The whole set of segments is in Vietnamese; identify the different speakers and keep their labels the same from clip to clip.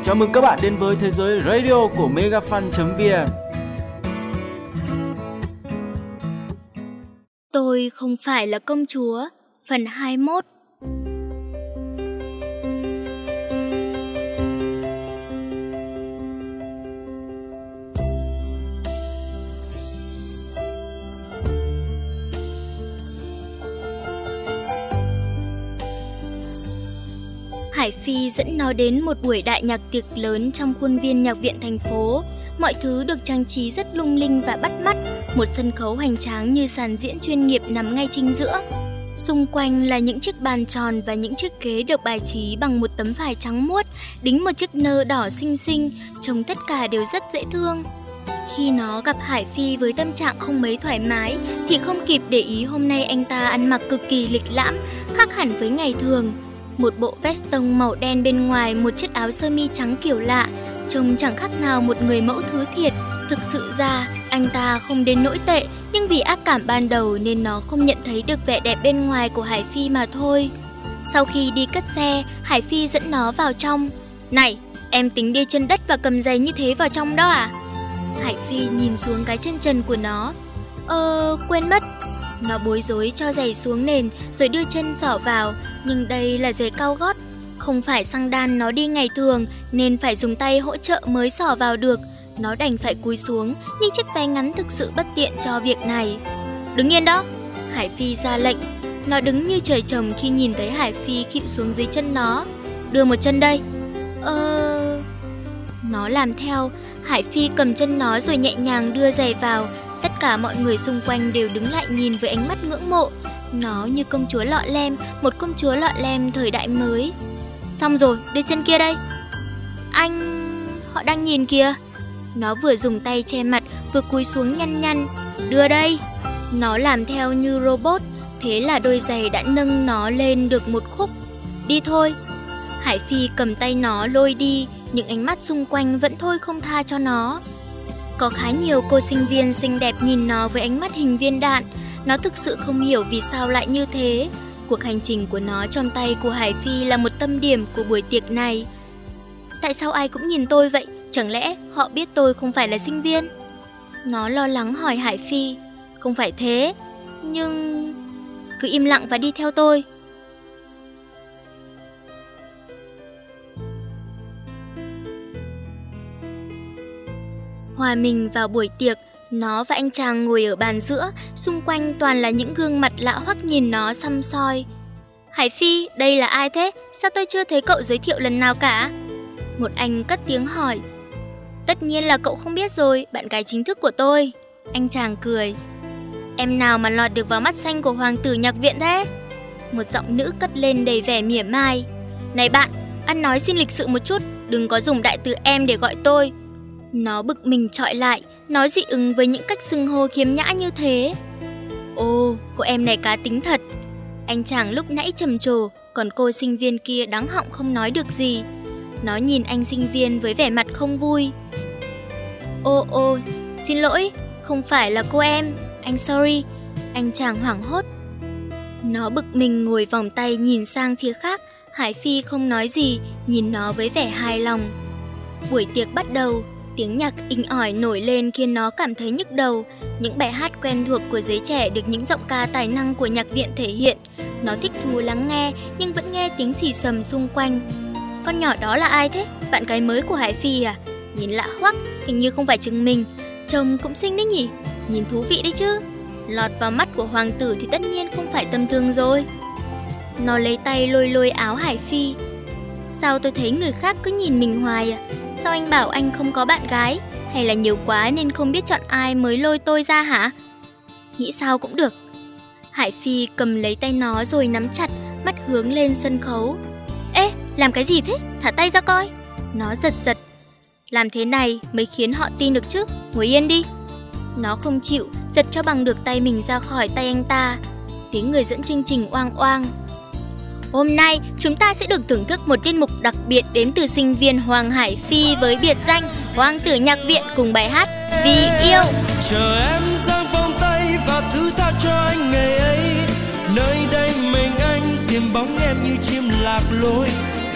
Speaker 1: Chào mừng các bạn đến với thế giới radio của megafan.vn.
Speaker 2: Tôi không phải là công chúa, phần 21. Hải Phi dẫn nó đến một buổi đại nhạc tiệc lớn trong khuôn viên nhạc viện thành phố. Mọi thứ được trang trí rất lung linh và bắt mắt, một sân khấu hoành tráng như sàn diễn chuyên nghiệp nằm ngay chính giữa. Xung quanh là những chiếc bàn tròn và những chiếc ghế được bài trí bằng một tấm vải trắng muốt, đính một chiếc nơ đỏ xinh xinh, trông tất cả đều rất dễ thương. Khi nó gặp Hải Phi với tâm trạng không mấy thoải mái thì không kịp để ý hôm nay anh ta ăn mặc cực kỳ lịch lãm, khác hẳn với ngày thường. Một bộ vest tông màu đen bên ngoài một chiếc áo sơ mi trắng kiểu lạ, trông chẳng khác nào một người mẫu thứ thiệt. Thực sự ra, anh ta không đến nỗi tệ, nhưng vì ác cảm ban đầu nên nó không nhận thấy được vẻ đẹp bên ngoài của Hải Phi mà thôi. Sau khi đi cất xe, Hải Phi dẫn nó vào trong. Này, em tính đi chân đất và cầm giày như thế vào trong đó à? Hải Phi nhìn xuống cái chân trần của nó. Quên mất. Nó bối rối cho giày xuống nền rồi đưa chân xỏ vào, nhưng đây là giày cao gót, không phải xăng đan nó đi ngày thường nên phải dùng tay hỗ trợ mới xỏ vào được. Nó đành phải cúi xuống, nhưng chiếc váy ngắn thực sự bất tiện cho việc này. Đứng yên đó, Hải Phi ra lệnh. Nó đứng như trời trồng khi nhìn thấy Hải Phi khịu xuống dưới chân nó. Đưa một chân đây. Nó làm theo. Hải Phi cầm chân nó rồi nhẹ nhàng đưa giày vào. Tất cả mọi người xung quanh đều đứng lại nhìn với ánh mắt ngưỡng mộ. Nó như công chúa lọ lem, một công chúa lọ lem thời đại mới. Xong rồi, đưa chân kia đây. Họ đang nhìn kìa. Nó vừa dùng tay che mặt, vừa cúi xuống nhăn nhăn. Đưa đây. Nó làm theo như robot. Thế là đôi giày đã nâng nó lên được một khúc. Đi thôi. Hải Phi cầm tay nó lôi đi, những ánh mắt xung quanh vẫn thôi không tha cho nó. Có khá nhiều cô sinh viên xinh đẹp nhìn nó với ánh mắt hình viên đạn. Nó thực sự không hiểu vì sao lại như thế. Cuộc hành trình của nó trong tay của Hải Phi là một tâm điểm của buổi tiệc này. Tại sao ai cũng nhìn tôi vậy? Chẳng lẽ họ biết tôi không phải là sinh viên? Nó lo lắng hỏi Hải Phi. Không phải thế, nhưng... Cứ im lặng và đi theo tôi. Hòa mình vào buổi tiệc, nó và anh chàng ngồi ở bàn giữa, xung quanh toàn là những gương mặt lạ hoắc nhìn nó săm soi. Hải Phi, đây là ai thế? Sao tôi chưa thấy cậu giới thiệu lần nào cả? Một anh cất tiếng hỏi. Tất nhiên là cậu không biết rồi, bạn gái chính thức của tôi. Anh chàng cười. Em nào mà lọt được vào mắt xanh của hoàng tử nhạc viện thế? Một giọng nữ cất lên đầy vẻ mỉa mai. Này bạn, ăn nói xin lịch sự một chút, đừng có dùng đại từ em để gọi tôi. Nó bực mình trọi lại, nó dị ứng với những cách xưng hô khiếm nhã như thế. Ồ, cô em này cá tính thật. Anh chàng lúc nãy trầm trồ, còn cô sinh viên kia đắng họng không nói được gì. Nó nhìn anh sinh viên với vẻ mặt không vui. Ô, xin lỗi, không phải là cô em, anh sorry. Anh chàng hoảng hốt. Nó bực mình ngồi vòng tay nhìn sang phía khác. Hải Phi không nói gì, nhìn nó với vẻ hài lòng. Buổi tiệc bắt đầu. Tiếng nhạc inh ỏi nổi lên khiến nó cảm thấy nhức đầu. Những bài hát quen thuộc của giới trẻ được những giọng ca tài năng của nhạc viện thể hiện. Nó thích thú lắng nghe nhưng vẫn nghe tiếng xì xầm xung quanh. Con nhỏ đó là ai thế? Bạn gái mới của Hải Phi à? Nhìn lạ hoắc, hình như không phải Trừng Mình. Trông cũng xinh đấy nhỉ? Nhìn thú vị đấy chứ. Lọt vào mắt của hoàng tử thì tất nhiên không phải tầm thường rồi. Nó lấy tay lôi áo Hải Phi. Sao tôi thấy người khác cứ nhìn mình hoài à? Sao anh bảo anh không có bạn gái? Hay là nhiều quá nên không biết chọn ai mới lôi tôi ra hả? Nghĩ sao cũng được. Hải Phi cầm lấy tay nó rồi nắm chặt, mắt hướng lên sân khấu. Ê, làm cái gì thế? Thả tay ra coi. Nó giật. Làm thế này mới khiến họ tin được chứ. Ngồi yên đi. Nó không chịu, giật cho bằng được tay mình ra khỏi tay anh ta. Tiếng người dẫn chương trình oang oang. Hôm nay chúng ta sẽ được thưởng thức một tiết mục đặc biệt đến từ sinh viên Hoàng Hải Phi với biệt danh Hoàng tử nhạc viện cùng bài hát Vì yêu.
Speaker 3: Chờ em giang vòng tay và thứ tha cho anh ngày ấy. Nơi đây mình anh tìm bóng em như chim lạc lối.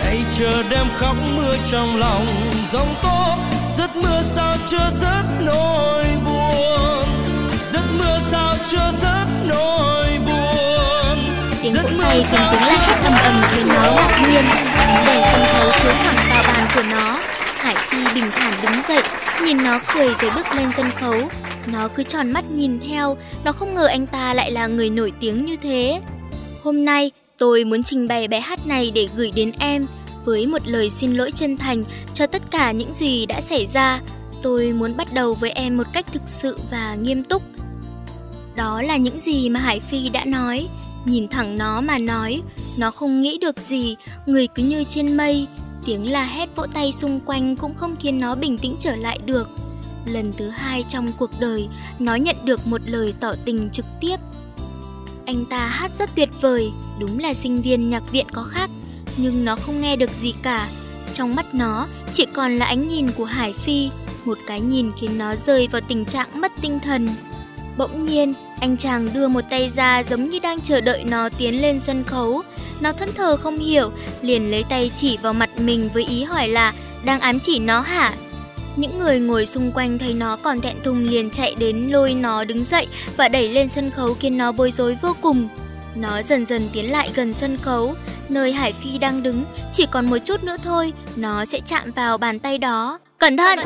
Speaker 3: ngày chờ đêm khóc mưa trong lòng giông tố. Giấc mưa sao chưa dứt nỗi buồn, giấc mưa sao chưa dứt nỗi buồn.
Speaker 2: Tiếng vỗ tay cùng tiếng la hét ầm ầm khiến nó ngạc nhiên. Ánh đèn sân khấu chiếu thẳng vào bàn của nó. Hải Phi bình thản đứng dậy, nhìn nó cười rồi bước lên sân khấu. Nó cứ tròn mắt nhìn theo, nó không ngờ anh ta lại là người nổi tiếng như thế. Hôm nay, tôi muốn trình bày bài hát này để gửi đến em, với một lời xin lỗi chân thành cho tất cả những gì đã xảy ra. Tôi muốn bắt đầu với em một cách thực sự và nghiêm túc. Đó là những gì mà Hải Phi đã nói. Nhìn thẳng nó mà nói, nó không nghĩ được gì, người cứ như trên mây. Tiếng la hét vỗ tay xung quanh cũng không khiến nó bình tĩnh trở lại được. Lần thứ 2 trong cuộc đời, nó nhận được một lời tỏ tình trực tiếp. Anh ta hát rất tuyệt vời, đúng là sinh viên nhạc viện có khác, nhưng nó không nghe được gì cả. Trong mắt nó chỉ còn là ánh nhìn của Hải Phi, một cái nhìn khiến nó rơi vào tình trạng mất tinh thần. Bỗng nhiên, anh chàng đưa một tay ra giống như đang chờ đợi nó tiến lên sân khấu. Nó thẫn thờ không hiểu, liền lấy tay chỉ vào mặt mình với ý hỏi là đang ám chỉ nó hả? Những người ngồi xung quanh thấy nó còn thẹn thùng liền chạy đến lôi nó đứng dậy và đẩy lên sân khấu khiến nó bối rối vô cùng. Nó dần dần tiến lại gần sân khấu, nơi Hải Phi đang đứng, chỉ còn một chút nữa thôi, nó sẽ chạm vào bàn tay đó. Cẩn thận!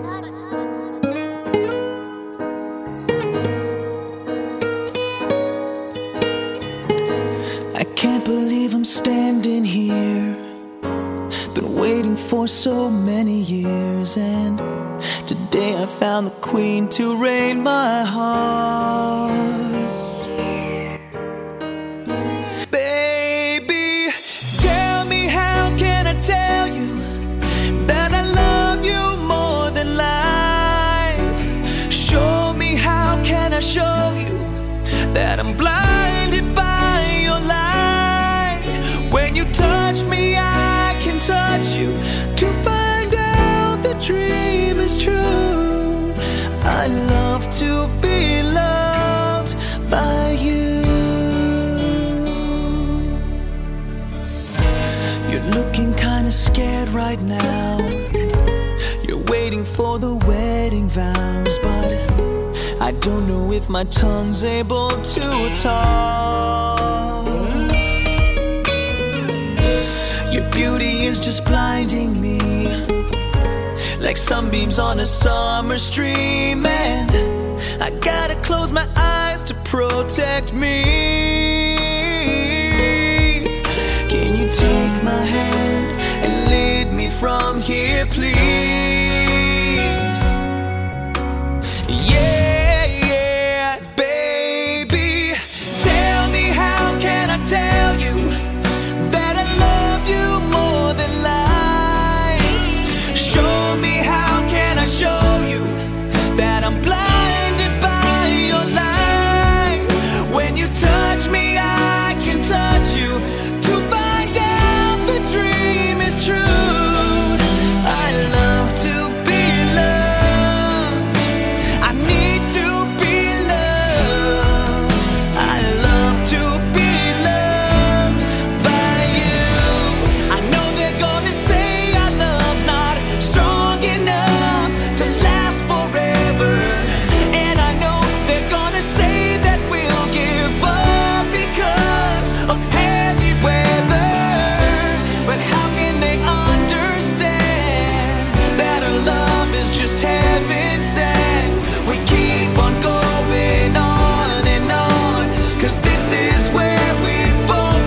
Speaker 4: I can't believe I'm standing here. Been waiting for so many years, and today I found the queen to reign my heart. Baby, tell me how can I tell you that I love you more than life? Show me how can I show you that I'm blinded by your light. When you touch me, I can touch you to find out the dream is true. I love to be loved by you. You're looking kinda scared right now. You're waiting for the wedding vows, but I don't know if my tongue's able to talk. Your beauty is just blinding me, like sunbeams on a summer stream, and I gotta close my eyes to protect me. Can you take my hand and lead me from here, please? Yeah, baby, tell me how can I tell you that I love you more than life? Show me how can I show you that I'm blinded by your light? When you touch me, I can touch you to find out the dream is true. I love to be loved. I need to be loved. I love to be loved by you. I know they're gonna say our love's not strong enough to last forever, and I know they're gonna say that we'll give up because of heavy weather. But how can they understand that our love is just heaven sent? We keep on going on and on, 'cause this is where we both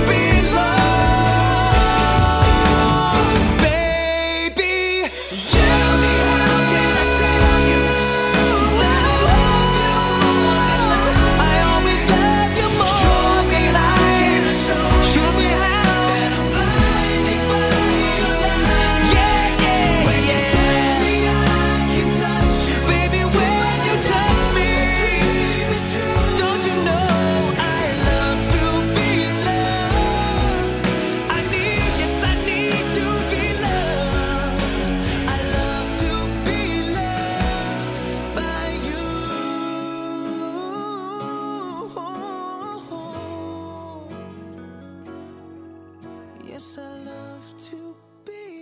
Speaker 4: belong. Baby, tell me how can I tell you that I love you more than life? I always love you more than life. Show me how that I'm blinded by your light. Yeah, yeah, when you touch me, I can touch you. Baby, when you touch me, don't you know I love to be loved? I need, yes, I need to be loved. I love to be loved by you. Yes, I love to be